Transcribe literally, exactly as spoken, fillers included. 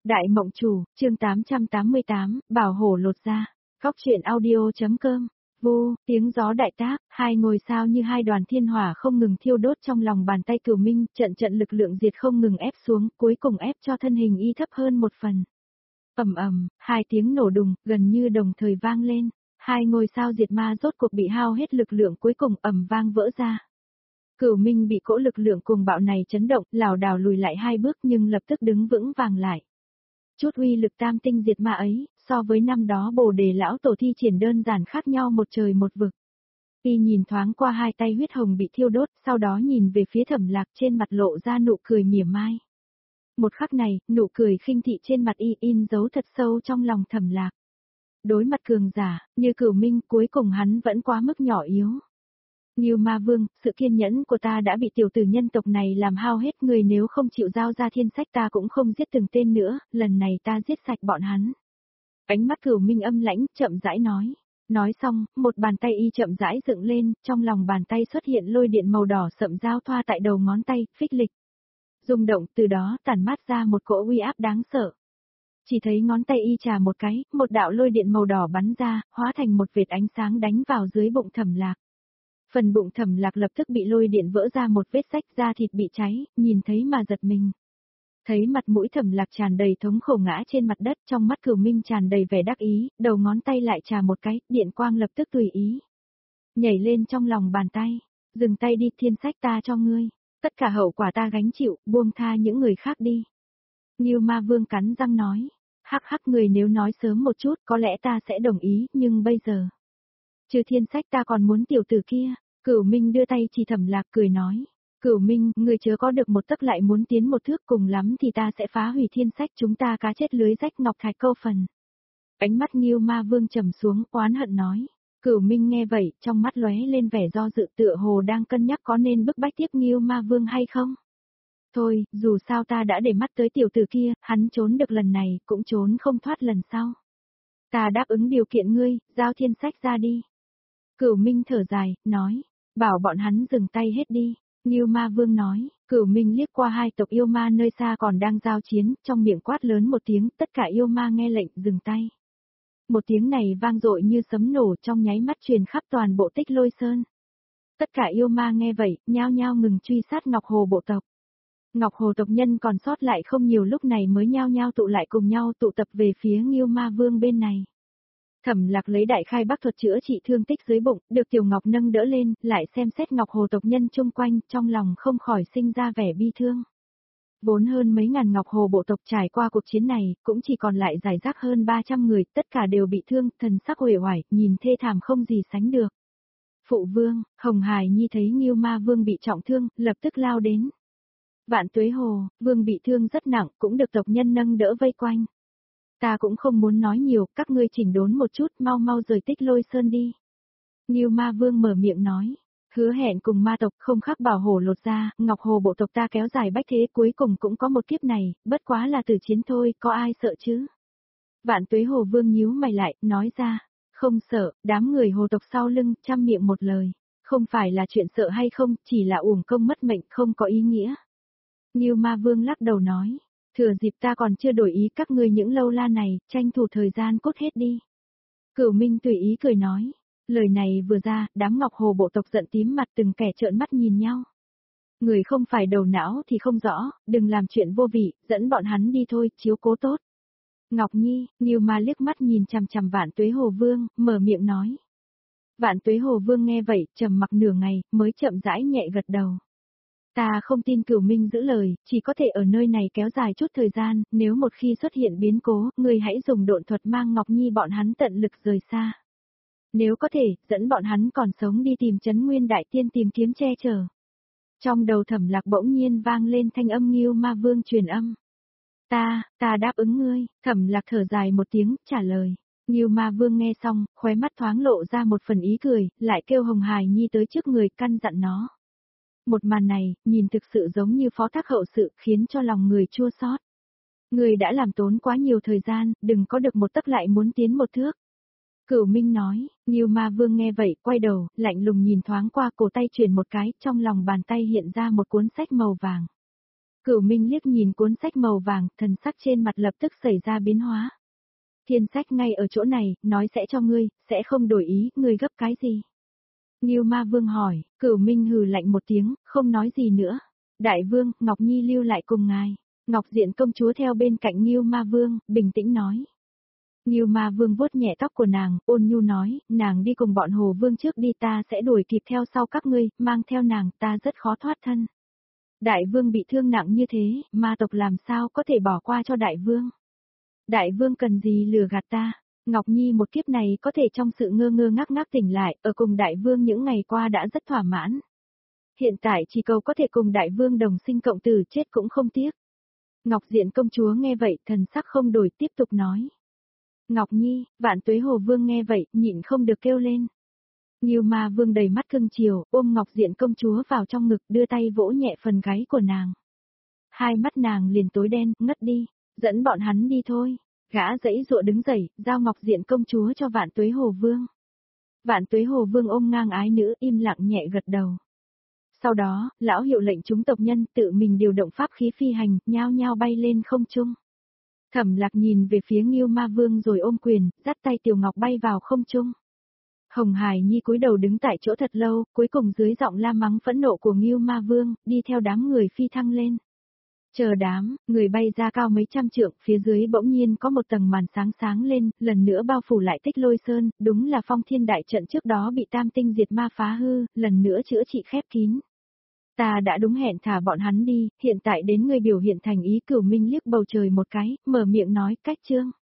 Đại Mộng Chủ, chương tám trăm tám mươi tám, Bảo Hổ lột da. Góc truyện audio.com. Vô, tiếng gió đại tác, hai ngôi sao như hai đoàn thiên hỏa không ngừng thiêu đốt trong lòng bàn tay Cửu Minh, trận trận lực lượng diệt không ngừng ép xuống, cuối cùng ép cho thân hình y thấp hơn một phần. Ầm ầm, hai tiếng nổ đùng, gần như đồng thời vang lên, hai ngôi sao diệt ma rốt cuộc bị hao hết lực lượng, cuối cùng ầm vang vỡ ra. Cửu Minh bị cỗ lực lượng cuồng bạo này chấn động, lảo đảo lùi lại hai bước nhưng lập tức đứng vững vàng lại. Chút uy lực tam tinh diệt ma ấy, so với năm đó Bồ Đề lão tổ thi triển đơn giản khác nhau một trời một vực. Y nhìn thoáng qua hai tay huyết hồng bị thiêu đốt, sau đó nhìn về phía Thẩm Lạc, trên mặt lộ ra nụ cười mỉa mai. Một khắc này, nụ cười khinh thị trên mặt y in dấu thật sâu trong lòng Thẩm Lạc. Đối mặt cường giả, như Cửu Minh, cuối cùng hắn vẫn quá mức nhỏ yếu. Ngưu Ma Vương, sự kiên nhẫn của ta đã bị tiểu tử nhân tộc này làm hao hết, người nếu không chịu giao ra thiên sách ta cũng không giết từng tên nữa, lần này ta giết sạch bọn hắn. Ánh mắt Cửu Minh âm lãnh, chậm rãi nói. Nói xong, một bàn tay y chậm rãi dựng lên, trong lòng bàn tay xuất hiện lôi điện màu đỏ sậm giao thoa tại đầu ngón tay, phích lịch. Rung động, từ đó tản mát ra một cỗ uy áp đáng sợ. Chỉ thấy ngón tay y chà một cái, một đạo lôi điện màu đỏ bắn ra, hóa thành một vệt ánh sáng đánh vào dưới bụng Thẩm Lạc. Phần bụng Thẩm Lạc lập tức bị lôi điện vỡ ra một vết rách, da thịt bị cháy, nhìn thấy mà giật mình. Thấy mặt mũi Thẩm Lạc tràn đầy thống khổ ngã trên mặt đất, trong mắt Cửu Minh tràn đầy vẻ đắc ý, đầu ngón tay lại chà một cái, điện quang lập tức tùy ý. Nhảy lên trong lòng bàn tay, dừng tay đi, thiên sách ta cho ngươi, tất cả hậu quả ta gánh chịu, buông tha những người khác đi. Ngưu Ma Vương cắn răng nói, hắc hắc, người nếu nói sớm một chút có lẽ ta sẽ đồng ý, nhưng bây giờ. Trừ thiên sách ta còn muốn tiểu tử kia. Cửu Minh đưa tay chỉ Thẩm Lạc cười nói. Cửu Minh, người chớ có được một tấc lại muốn tiến một thước, cùng lắm thì ta sẽ phá hủy thiên sách, chúng ta cá chết lưới rách, ngọc thạch câu phần. Ánh mắt Ngưu Ma Vương trầm xuống, oán hận nói. Cửu Minh nghe vậy, trong mắt lóe lên vẻ do dự, tựa hồ đang cân nhắc có nên bức bách tiếp Ngưu Ma Vương hay không. Thôi, dù sao ta đã để mắt tới tiểu tử kia, hắn trốn được lần này, cũng trốn không thoát lần sau. Ta đáp ứng điều kiện ngươi, giao thiên sách ra đi. Cửu Minh thở dài, nói, bảo bọn hắn dừng tay hết đi. Ngưu Ma Vương nói, Cửu Minh liếc qua hai tộc yêu ma nơi xa còn đang giao chiến, trong miệng quát lớn một tiếng, tất cả yêu ma nghe lệnh dừng tay. Một tiếng này vang dội như sấm nổ, trong nháy mắt truyền khắp toàn bộ Tích Lôi Sơn. Tất cả yêu ma nghe vậy, nhao nhao ngừng truy sát Ngọc Hồ bộ tộc. Ngọc Hồ tộc nhân còn sót lại không nhiều, lúc này mới nhao nhao tụ lại cùng nhau, tụ tập về phía Ngưu Ma Vương bên này. Thẩm Lạc lấy đại khai bắc thuật chữa trị thương tích dưới bụng, được Tiểu Ngọc nâng đỡ lên, lại xem xét Ngọc Hồ tộc nhân chung quanh, trong lòng không khỏi sinh ra vẻ bi thương. Vốn hơn mấy ngàn Ngọc Hồ bộ tộc trải qua cuộc chiến này, cũng chỉ còn lại rải rác hơn ba trăm người, tất cả đều bị thương, thần sắc uể oải, nhìn thê thảm không gì sánh được. Phụ Vương, Hồng Hải Nhi thấy Ngưu Ma Vương bị trọng thương, lập tức lao đến. Vạn Tuế Hồ, Vương bị thương rất nặng, cũng được tộc nhân nâng đỡ vây quanh. Ta cũng không muốn nói nhiều, các ngươi chỉnh đốn một chút, mau mau rời Tích Lôi Sơn đi. Ngưu Ma Vương mở miệng nói, hứa hẹn cùng ma tộc không khác Bảo Hổ lột da, Ngọc Hồ bộ tộc ta kéo dài bách thế, cuối cùng cũng có một kiếp này, bất quá là tử chiến thôi, có ai sợ chứ? Vạn Tuế Hồ Vương nhíu mày lại, nói ra, không sợ, đám người hồ tộc sau lưng, trăm miệng một lời, không phải là chuyện sợ hay không, chỉ là uổng công mất mệnh, không có ý nghĩa. Ngưu Ma Vương lắc đầu nói. Thừa dịp ta còn chưa đổi ý, các ngươi những lâu la này, tranh thủ thời gian cốt hết đi. Cửu Minh tùy ý cười nói. Lời này vừa ra, đám Ngọc Hồ bộ tộc giận tím mặt, từng kẻ trợn mắt nhìn nhau. Người không phải đầu não thì không rõ, đừng làm chuyện vô vị, dẫn bọn hắn đi thôi, chiếu cố tốt. Ngọc Nhi, Ngưu Ma liếc mắt nhìn chằm chằm Vạn Tuế Hồ Vương, mở miệng nói. Vạn Tuế Hồ Vương nghe vậy, trầm mặc nửa ngày, mới chậm rãi nhẹ gật đầu. Ta không tin Cửu Minh giữ lời, chỉ có thể ở nơi này kéo dài chút thời gian, nếu một khi xuất hiện biến cố, người hãy dùng độn thuật mang Ngọc Nhi bọn hắn tận lực rời xa. Nếu có thể, dẫn bọn hắn còn sống đi tìm Trấn Nguyên Đại Tiên tìm kiếm che chở. Trong đầu Thẩm Lạc bỗng nhiên vang lên thanh âm Ngưu Ma Vương truyền âm. Ta, ta đáp ứng ngươi, Thẩm Lạc thở dài một tiếng, trả lời. Ngưu Ma Vương nghe xong, khóe mắt thoáng lộ ra một phần ý cười, lại kêu Hồng Hải Nhi tới trước người căn dặn nó. Một màn này, nhìn thực sự giống như phó thác hậu sự, khiến cho lòng người chua xót. Người đã làm tốn quá nhiều thời gian, đừng có được một tấc lại muốn tiến một thước. Cửu Minh nói, Ngưu Ma Vương nghe vậy, quay đầu, lạnh lùng nhìn thoáng qua, cổ tay chuyển một cái, trong lòng bàn tay hiện ra một cuốn sách màu vàng. Cửu Minh liếc nhìn cuốn sách màu vàng, thần sắc trên mặt lập tức xảy ra biến hóa. Thiên sách ngay ở chỗ này, nói sẽ cho ngươi, sẽ không đổi ý, ngươi gấp cái gì? Ngưu Ma Vương hỏi, Cửu Minh hừ lạnh một tiếng, không nói gì nữa. Đại Vương, Ngọc Nhi lưu lại cùng ngài. Ngọc Diện công chúa theo bên cạnh Ngưu Ma Vương, bình tĩnh nói. Ngưu Ma Vương vuốt nhẹ tóc của nàng, ôn nhu nói, nàng đi cùng bọn Hồ Vương trước đi, ta sẽ đuổi kịp theo sau các ngươi, mang theo nàng, ta rất khó thoát thân. Đại Vương bị thương nặng như thế, ma tộc làm sao có thể bỏ qua cho Đại Vương? Đại Vương cần gì lừa gạt ta? Ngọc Nhi một kiếp này có thể trong sự ngơ ngơ ngác ngác tỉnh lại, ở cùng Đại Vương những ngày qua đã rất thỏa mãn. Hiện tại chỉ cầu có thể cùng Đại Vương đồng sinh cộng tử, chết cũng không tiếc. Ngọc Diện công chúa nghe vậy, thần sắc không đổi, tiếp tục nói. Ngọc Nhi, Vạn Tuế Hồ Vương nghe vậy, nhịn không được kêu lên. Ngưu Ma Vương đầy mắt cưng chiều, ôm Ngọc Diện công chúa vào trong ngực, đưa tay vỗ nhẹ phần gáy của nàng. Hai mắt nàng liền tối đen, ngất đi, dẫn bọn hắn đi thôi. Gã giãy giụa đứng dậy, giao Ngọc Diện công chúa cho Vạn Tuế Hồ Vương. Vạn Tuế Hồ Vương ôm ngang ái nữ, im lặng nhẹ gật đầu. Sau đó, lão hiệu lệnh chúng tộc nhân tự mình điều động pháp khí phi hành, nhao nhao bay lên không trung. Thẩm Lạc nhìn về phía Ngưu Ma Vương rồi ôm quyền, dắt tay Tiểu Ngọc bay vào không trung. Hồng Hải Nhi cúi đầu đứng tại chỗ thật lâu, cuối cùng dưới giọng la mắng phẫn nộ của Ngưu Ma Vương, đi theo đám người phi thăng lên. Chờ đám, người bay ra cao mấy trăm trượng, phía dưới bỗng nhiên có một tầng màn sáng sáng lên, lần nữa bao phủ lại Tích Lôi Sơn, đúng là phong thiên đại trận trước đó bị tam tinh diệt ma phá hư, lần nữa chữa trị khép kín. Ta đã đúng hẹn thả bọn hắn đi, hiện tại đến người biểu hiện thành ý. Cửu Minh liếc bầu trời một cái, mở miệng nói, cách chương.